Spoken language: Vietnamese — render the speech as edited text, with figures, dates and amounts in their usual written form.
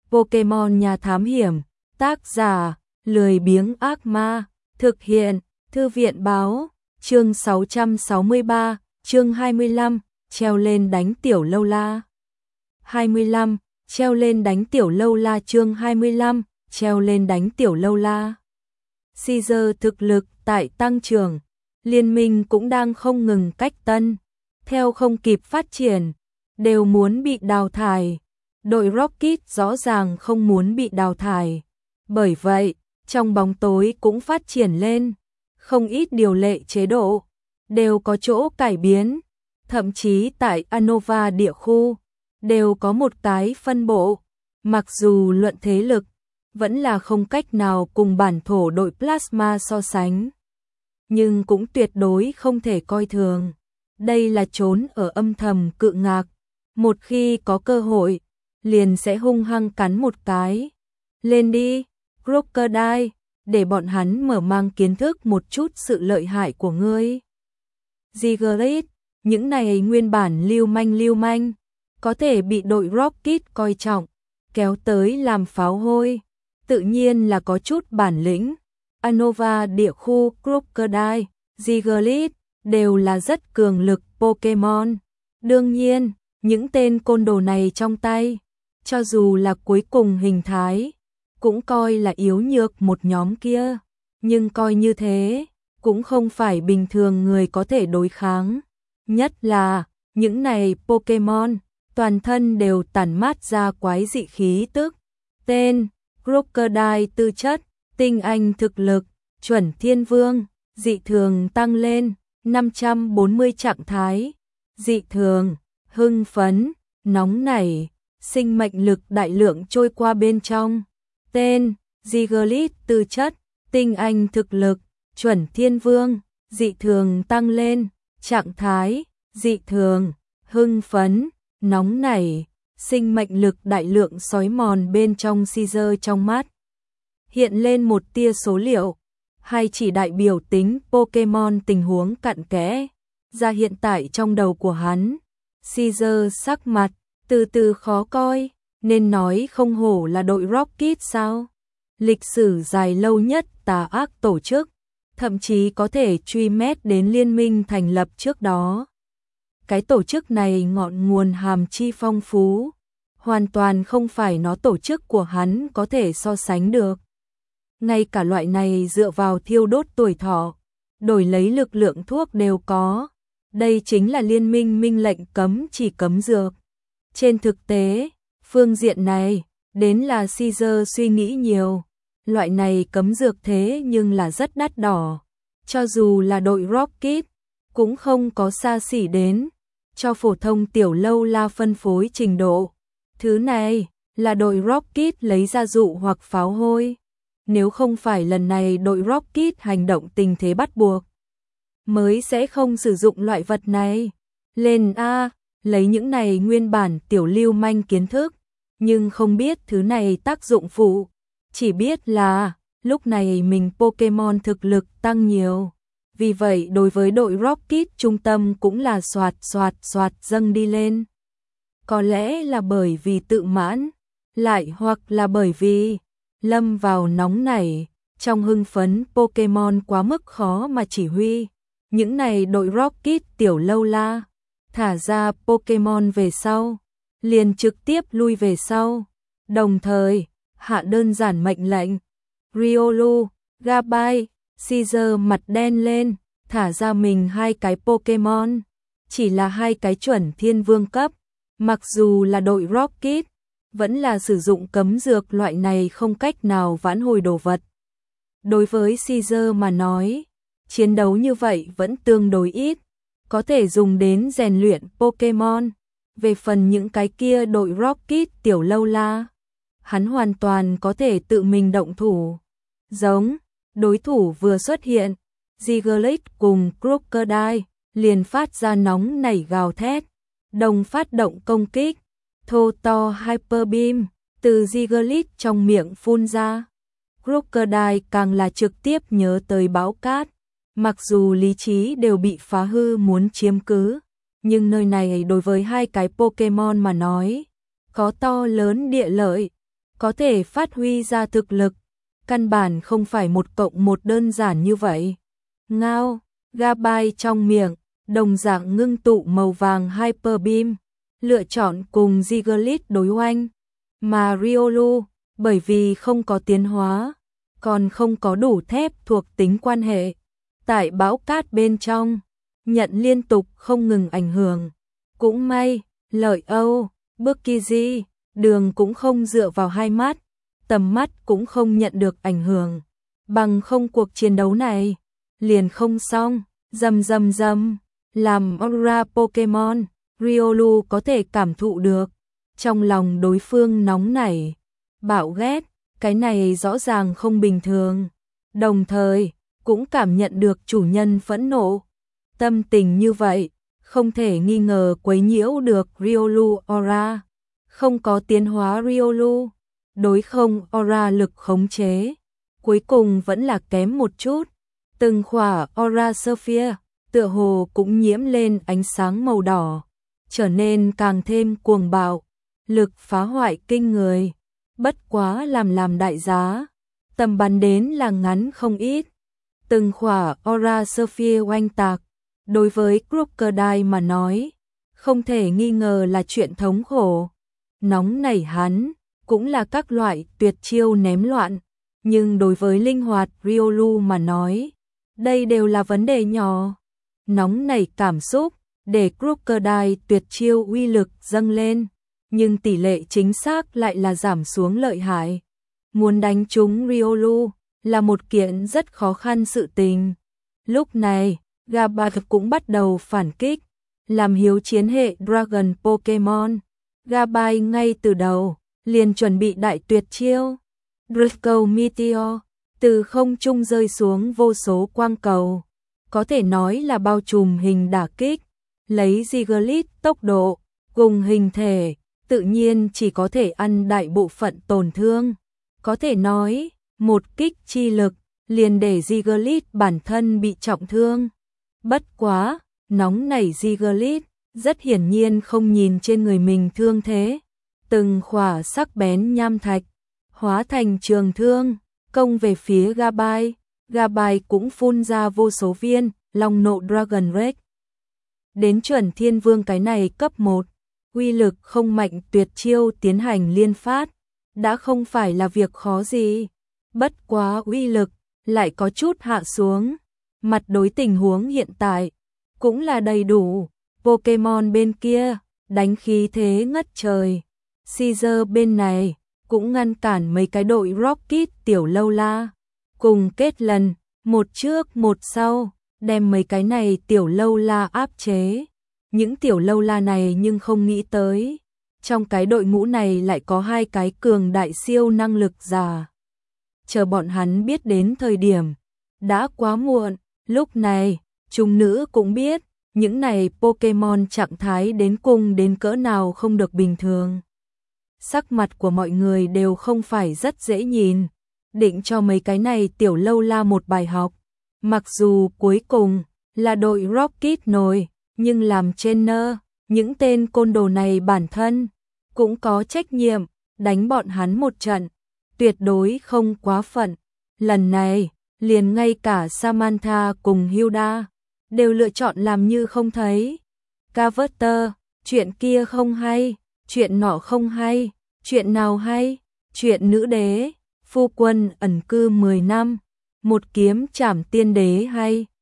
Pokemon Nhà Thám Hiểm, tác giả, lười biếng ác ma, thực hiện, Thư viện báo, chương 663, chương 25, treo lên đánh tiểu lâu la. 25, treo lên đánh tiểu lâu la chương 25, treo lên đánh tiểu lâu la. Caesar thực lực tại tăng trưởng, liên minh cũng đang không ngừng cách tân, theo không kịp phát triển, đều muốn bị đào thải. Đội Rocket rõ ràng không muốn bị đào thải. Bởi vậy, trong bóng tối cũng phát triển lên, không ít điều lệ chế độ, đều có chỗ cải biến. Thậm chí tại Anova địa khu, đều có một cái phân bộ. Mặc dù luận thế lực, vẫn là không cách nào cùng bản thổ đội Plasma so sánh. Nhưng cũng tuyệt đối không thể coi thường. Đây là trốn ở âm thầm cự ngạc. Một khi có cơ hội, liền sẽ hung hăng cắn một cái. Lên đi, Crocodile, để bọn hắn mở mang kiến thức một chút sự lợi hại của ngươi. Ziggler, những này nguyên bản lưu manh, có thể bị đội Rocket coi trọng, kéo tới làm pháo hôi, tự nhiên là có chút bản lĩnh. Anova địa khu Crocodile, Ziggler đều là rất cường lực Pokemon. Đương nhiên, những tên côn đồ này trong tay, cho dù là cuối cùng hình thái, cũng coi là yếu nhược một nhóm kia, nhưng coi như thế, cũng không phải bình thường người có thể đối kháng. Nhất là, những này Pokemon, toàn thân đều tản mát ra quái dị khí tức. Tên, Crocodile tư chất, tinh anh thực lực, chuẩn thiên vương, dị thường tăng lên, 540 trạng thái, dị thường, hưng phấn, nóng nảy, sinh mệnh lực đại lượng trôi qua bên trong. Tên, Ziggler tư chất, tinh anh thực lực, chuẩn thiên vương, dị thường tăng lên, trạng thái, dị thường, hưng phấn, nóng nảy, sinh mệnh lực đại lượng xói mòn bên trong Caesar trong mắt. Hiện lên một tia số liệu, hay chỉ đại biểu tính Pokemon tình huống cặn kẽ, ra hiện tại trong đầu của hắn. Caesar sắc mặt, từ từ khó coi, nên nói không hổ là đội Rocket sao. Lịch sử dài lâu nhất tà ác tổ chức, thậm chí có thể truy mét đến liên minh thành lập trước đó. Cái tổ chức này ngọn nguồn hàm chi phong phú, hoàn toàn không phải nó tổ chức của hắn có thể so sánh được. Ngay cả loại này dựa vào thiêu đốt tuổi thọ, đổi lấy lực lượng thuốc đều có. Đây chính là liên minh minh lệnh cấm chỉ cấm dược. Trên thực tế, phương diện này, đến là Caesar suy nghĩ nhiều. Loại này cấm dược thế nhưng là rất đắt đỏ. Cho dù là đội Rocket, cũng không có xa xỉ đến, cho phổ thông tiểu lâu la phân phối trình độ. Thứ này, là đội Rocket lấy ra dụ hoặc pháo hôi. Nếu không phải lần này đội Rocket hành động tình thế bắt buộc, mới sẽ không sử dụng loại vật này. Lên A, lấy những này nguyên bản tiểu lưu manh kiến thức, nhưng không biết thứ này tác dụng phụ. Chỉ biết là, lúc này mình Pokemon thực lực tăng nhiều. Vì vậy đối với đội Rocket trung tâm cũng là soạt dâng đi lên. Có lẽ là bởi vì tự mãn, lại hoặc là bởi vì lâm vào nóng nảy, trong hưng phấn Pokemon quá mức khó mà chỉ huy. Những này đội Rocket tiểu lâu la, thả ra Pokemon về sau, liền trực tiếp lui về sau. Đồng thời, hạ đơn giản mệnh lệnh. Riolu, Gabai, Caesar mặt đen lên, thả ra mình 2 cái Pokemon. Chỉ là 2 cái chuẩn thiên vương cấp. Mặc dù là đội Rocket, vẫn là sử dụng cấm dược loại này không cách nào vãn hồi đồ vật. Đối với Caesar mà nói, chiến đấu như vậy vẫn tương đối ít, có thể dùng đến rèn luyện Pokemon. Về phần những cái kia đội Rocket tiểu lâu la, hắn hoàn toàn có thể tự mình động thủ. Giống, đối thủ vừa xuất hiện, Ziggler cùng Crocodile liền phát ra nóng nảy gào thét, đồng phát động công kích, thô to Hyper Beam từ Ziggler trong miệng phun ra. Crocodile càng là trực tiếp nhớ tới bão cát, mặc dù lý trí đều bị phá hư muốn chiếm cứ, nhưng nơi này đối với 2 cái Pokemon mà nói, có to lớn địa lợi. có thể phát huy ra thực lực, căn bản không phải 1+1 đơn giản như vậy. Ngao, Gabai trong miệng, đồng dạng ngưng tụ màu vàng Hyper Beam, lựa chọn cùng Diglett đối oanh, mà Riolu, bởi vì không có tiến hóa, còn không có đủ thép thuộc tính quan hệ, tại bão cát bên trong, nhận liên tục không ngừng ảnh hưởng. Cũng may, lợi Âu, Bukiji, đường cũng không dựa vào hai mắt, tầm mắt cũng không nhận được ảnh hưởng. Bằng không cuộc chiến đấu này, liền không xong, rầm, làm Aura Pokemon, Riolu có thể cảm thụ được. Trong lòng đối phương nóng nảy, bạo ghét, cái này rõ ràng không bình thường. Đồng thời, cũng cảm nhận được chủ nhân phẫn nộ. Tâm tình như vậy, không thể nghi ngờ quấy nhiễu được Riolu Aura. Không có tiến hóa Riolu, đối không Aura lực khống chế. Cuối cùng vẫn là kém một chút. Từng khỏa Aura Sphere, tựa hồ cũng nhiễm lên ánh sáng màu đỏ, trở nên càng thêm cuồng bạo, lực phá hoại kinh người. Bất quá làm đại giá, tầm bắn đến là ngắn không ít. Từng khỏa Aura Sphere oanh tạc, đối với Crocodile mà nói, không thể nghi ngờ là chuyện thống khổ. Nóng nảy hắn, cũng là các loại tuyệt chiêu ném loạn, nhưng đối với linh hoạt Riolu mà nói, đây đều là vấn đề nhỏ. Nóng nảy cảm xúc, để Crocodile tuyệt chiêu uy lực dâng lên, nhưng tỷ lệ chính xác lại là giảm xuống lợi hại. Muốn đánh trúng Riolu là một kiện rất khó khăn sự tình. Lúc này, Gabai cũng bắt đầu phản kích, làm hiếu chiến hệ Dragon Pokemon. Gabai ngay từ đầu, liền chuẩn bị đại tuyệt chiêu. Draco Meteor, từ không trung rơi xuống vô số quang cầu. Có thể nói là bao trùm hình đả kích, lấy Diglett tốc độ, cùng hình thể, tự nhiên chỉ có thể ăn đại bộ phận tổn thương. Có thể nói, một kích chi lực, liền để Diglett bản thân bị trọng thương. Bất quá, nóng nảy Diglett, rất hiển nhiên không nhìn trên người mình thương thế. Từng khỏa sắc bén nham thạch, hóa thành trường thương, công về phía Gabai. Gabai cũng phun ra vô số viên, long nộ Dragon Rage. Đến chuẩn thiên vương cái này cấp 1, uy lực không mạnh tuyệt chiêu tiến hành liên phát, đã không phải là việc khó gì. Bất quá uy lực, lại có chút hạ xuống. Mặt đối tình huống hiện tại, cũng là đầy đủ. Pokemon bên kia, đánh khí thế ngất trời. Caesar bên này, cũng ngăn cản mấy cái đội Rocket tiểu lâu la. Cùng kết lần, một trước một sau, đem mấy cái này tiểu lâu la áp chế. Những tiểu lâu la này nhưng không nghĩ tới, trong cái đội ngũ này lại có hai cái cường đại siêu năng lực giả. Chờ bọn hắn biết đến thời điểm, đã quá muộn. Lúc này, chúng nữ cũng biết, những này Pokemon trạng thái đến cùng đến cỡ nào không được bình thường. Sắc mặt của mọi người đều không phải rất dễ nhìn, định cho mấy cái này tiểu lâu la một bài học. Mặc dù cuối cùng là đội Rocket nổi, nhưng làm trainer, những tên côn đồ này bản thân cũng có trách nhiệm đánh bọn hắn một trận, tuyệt đối không quá phận. Lần này, liền ngay cả Samantha cùng Hilda đều lựa chọn làm như không thấy. Carver, chuyện kia không hay, chuyện nọ không hay, chuyện nào hay, chuyện nữ đế, phu quân ẩn cư 10 năm, một kiếm trảm tiên đế hay.